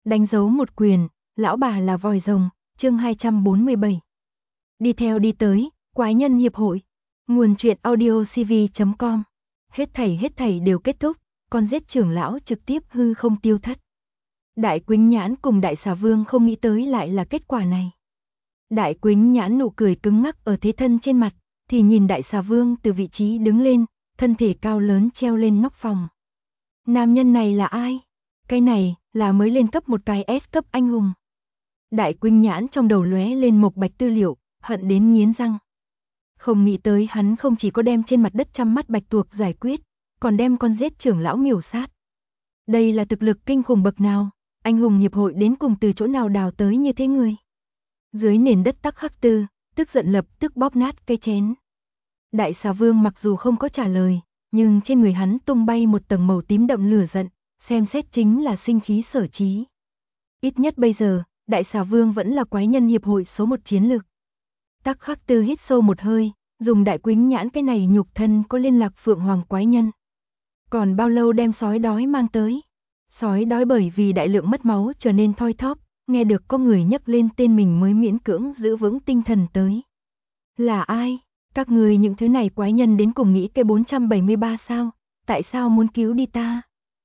Đánh dấu một quyền, lão bà là vòi rồng, chương 247. Đi theo đi tới, quái nhân hiệp hội. Nguồn truyện audiocv.com. Hết thảy đều kết thúc, con giết trưởng lão trực tiếp hư không tiêu thất. Đại Quýnh Nhãn cùng Đại Xà Vương không nghĩ tới lại là kết quả này. Đại Quýnh Nhãn nụ cười cứng ngắc ở thế thân trên mặt, thì nhìn Đại Xà Vương từ vị trí đứng lên, thân thể cao lớn treo lên nóc phòng. Nam nhân này là ai? Cái này là mới lên cấp một cái S cấp anh hùng. Đại Quýnh Nhãn trong đầu lóe lên Mộc Bạch tư liệu, hận đến nghiến răng. Không nghĩ tới hắn không chỉ có đem trên mặt đất trăm mắt bạch tuộc giải quyết, còn đem con giết trưởng lão miểu sát. Đây là thực lực kinh khủng bậc nào, anh hùng hiệp hội đến cùng từ chỗ nào đào tới như thế người. Dưới nền đất Tắc Khắc Tư, tức giận lập tức bóp nát cây chén. Đại Xà Vương mặc dù không có trả lời, nhưng trên người hắn tung bay một tầng màu tím đậm lửa giận, xem xét chính là sinh khí sở trí. Ít nhất bây giờ, Đại Xà Vương vẫn là quái nhân hiệp hội số 1 chiến lược. Tắc Khắc Tư hít sâu một hơi, dùng Đại Quýnh Nhãn cái này nhục thân có liên lạc Phượng Hoàng quái nhân. Còn bao lâu đem sói đói mang tới? Sói đói bởi vì đại lượng mất máu trở nên thoi thóp, nghe được có người nhắc lên tên mình mới miễn cưỡng giữ vững tinh thần tới. Là ai? Các người những thứ này quái nhân đến cùng nghĩ cái 473 sao? Tại sao muốn cứu đi ta?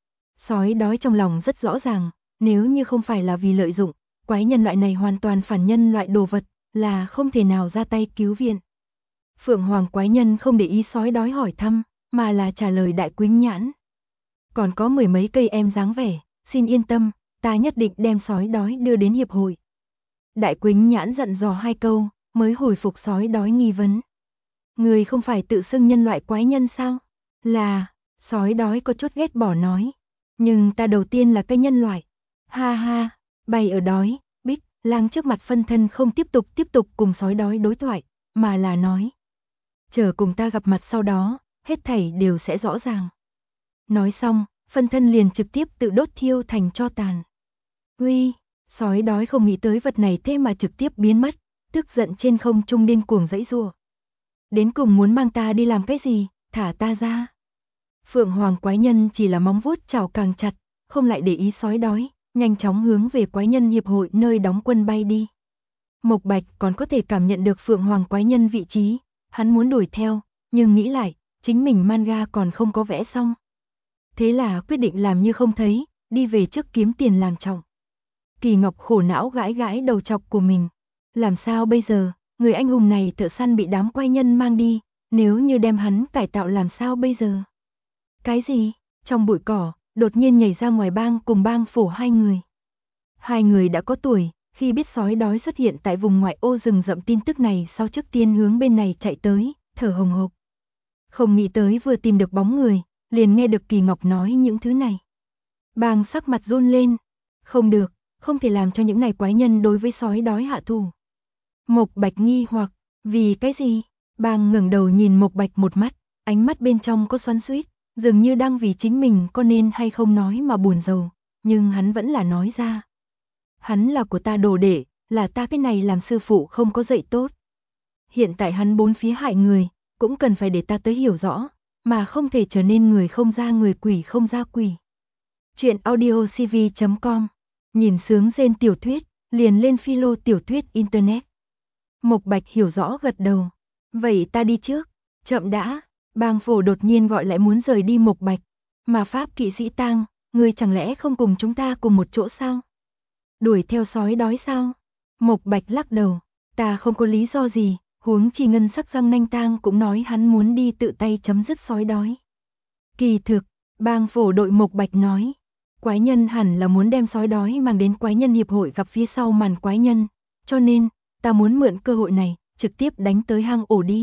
Sói đói trong lòng rất rõ ràng, nếu như không phải là vì lợi dụng, quái nhân loại này hoàn toàn phản nhân loại đồ vật, là không thể nào ra tay cứu viện. Phượng Hoàng quái nhân không để ý sói đói hỏi thăm, mà là trả lời Đại Quýnh Nhãn. Còn có mười mấy cây em dáng vẻ, xin yên tâm, ta nhất định đem sói đói đưa đến hiệp hội. Đại Quýnh Nhãn dặn dò 2 câu, mới hồi phục sói đói nghi vấn. Người không phải tự xưng nhân loại quái nhân sao? Là, sói đói có chút ghét bỏ nói. Nhưng ta đầu tiên là cái nhân loại. Ha ha, bày ở đói, Bích, Lang trước mặt phân thân không tiếp tục cùng sói đói đối thoại, mà là nói. Chờ cùng ta gặp mặt sau đó, hết thảy đều sẽ rõ ràng. Nói xong, phân thân liền trực tiếp tự đốt thiêu thành tro tàn. Uy, sói đói không nghĩ tới vật này thế mà trực tiếp biến mất, tức giận trên không trung điên cuồng giãy giụa. Đến cùng muốn mang ta đi làm cái gì, thả ta ra. Phượng Hoàng quái nhân chỉ là móng vuốt chảo càng chặt, không lại để ý sói đói, nhanh chóng hướng về quái nhân hiệp hội nơi đóng quân bay đi. Mộc Bạch còn có thể cảm nhận được Phượng Hoàng quái nhân vị trí, hắn muốn đuổi theo, nhưng nghĩ lại, chính mình manga còn không có vẽ xong. Thế là quyết định làm như không thấy, đi về trước kiếm tiền làm trọng. Kỳ Ngọc khổ não gãi gãi đầu chọc của mình. Làm sao bây giờ, người anh hùng này thợ săn bị đám quái nhân mang đi, nếu như đem hắn cải tạo làm sao bây giờ? Cái gì? Trong bụi cỏ, đột nhiên nhảy ra ngoài bang cùng bang phổ 2 người. 2 người đã có tuổi, khi biết sói đói xuất hiện tại vùng ngoại ô rừng rậm tin tức này sau trước tiên hướng bên này chạy tới, thở hồng hộc. Không nghĩ tới vừa tìm được bóng người, liền nghe được Kỳ Ngọc nói những thứ này. Bang sắc mặt run lên. Không được, không thể làm cho những này quái nhân đối với sói đói hạ thủ. Mộc Bạch nghi hoặc, vì cái gì? Bang ngẩng đầu nhìn Mộc Bạch một mắt, ánh mắt bên trong có xoắn xuýt, dường như đang vì chính mình có nên hay không nói mà buồn rầu, nhưng hắn vẫn là nói ra. Hắn là của ta đồ đệ, là ta cái này làm sư phụ không có dạy tốt. Hiện tại hắn bốn phía hại người, cũng cần phải để ta tới hiểu rõ, mà không thể trở nên người không ra người quỷ không ra quỷ. Chuyện audiocv.com. Nhìn sướng rên tiểu thuyết, liền lên philo tiểu thuyết internet. Mộc Bạch hiểu rõ gật đầu. Vậy ta đi trước. Chậm đã. Bang phổ đột nhiên gọi lại muốn rời đi Mộc Bạch. Mà Pháp kỵ sĩ Tang, ngươi chẳng lẽ không cùng chúng ta cùng một chỗ sao? Đuổi theo sói đói sao? Mộc Bạch lắc đầu. Ta không có lý do gì, huống chi ngân sắc răng nanh Tang cũng nói hắn muốn đi tự tay chấm dứt sói đói. Kỳ thực, bang phổ đội Mộc Bạch nói. Quái nhân hẳn là muốn đem sói đói mang đến quái nhân hiệp hội gặp phía sau màn quái nhân, cho nên, ta muốn mượn cơ hội này, trực tiếp đánh tới hang ổ đi.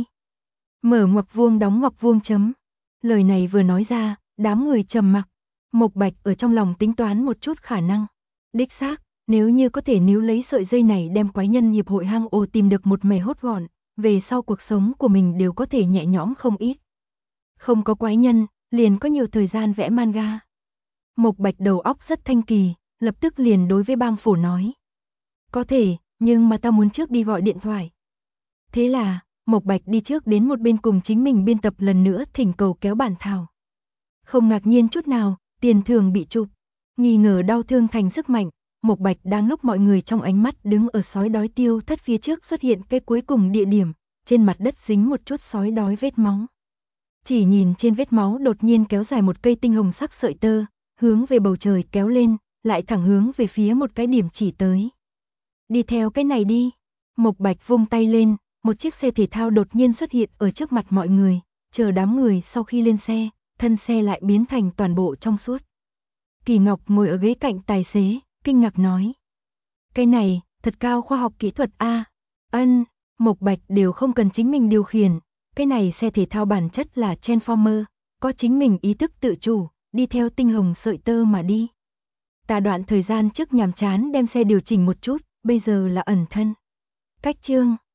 Mở ngoặc vuông đóng ngoặc vuông chấm. Lời này vừa nói ra, đám người trầm mặc. Mộc Bạch ở trong lòng tính toán một chút khả năng. Đích xác, nếu như có thể níu lấy sợi dây này đem quái nhân hiệp hội hang ổ tìm được một mẻ hốt gọn, về sau cuộc sống của mình đều có thể nhẹ nhõm không ít. Không có quái nhân, liền có nhiều thời gian vẽ manga. Mộc Bạch đầu óc rất thanh kỳ, lập tức liền đối với bang phổ nói. Có thể, nhưng mà ta muốn trước đi gọi điện thoại. Thế là, Mộc Bạch đi trước đến một bên cùng chính mình biên tập lần nữa thỉnh cầu kéo bản thảo. Không ngạc nhiên chút nào, tiền thưởng bị chụp. Nghi ngờ đau thương thành sức mạnh, Mộc Bạch đang lúc mọi người trong ánh mắt đứng ở sói đói tiêu thất phía trước xuất hiện cái cuối cùng địa điểm, trên mặt đất dính một chút sói đói vết máu. Chỉ nhìn trên vết máu đột nhiên kéo dài một cây tinh hồng sắc sợi tơ, hướng về bầu trời kéo lên, lại thẳng hướng về phía một cái điểm chỉ tới. Đi theo cái này đi. Mộc Bạch vung tay lên, một chiếc xe thể thao đột nhiên xuất hiện ở trước mặt mọi người, chờ đám người sau khi lên xe, thân xe lại biến thành toàn bộ trong suốt. Kỳ Ngọc ngồi ở ghế cạnh tài xế, kinh ngạc nói. Cái này, thật cao khoa học kỹ thuật a. Ân, Mộc Bạch đều không cần chính mình điều khiển, cái này xe thể thao bản chất là Transformer, có chính mình ý thức tự chủ, đi theo tinh hồng sợi tơ mà đi. Ta đoạn thời gian trước nhàm chán đem xe điều chỉnh một chút, bây giờ là ẩn thân. Cách chương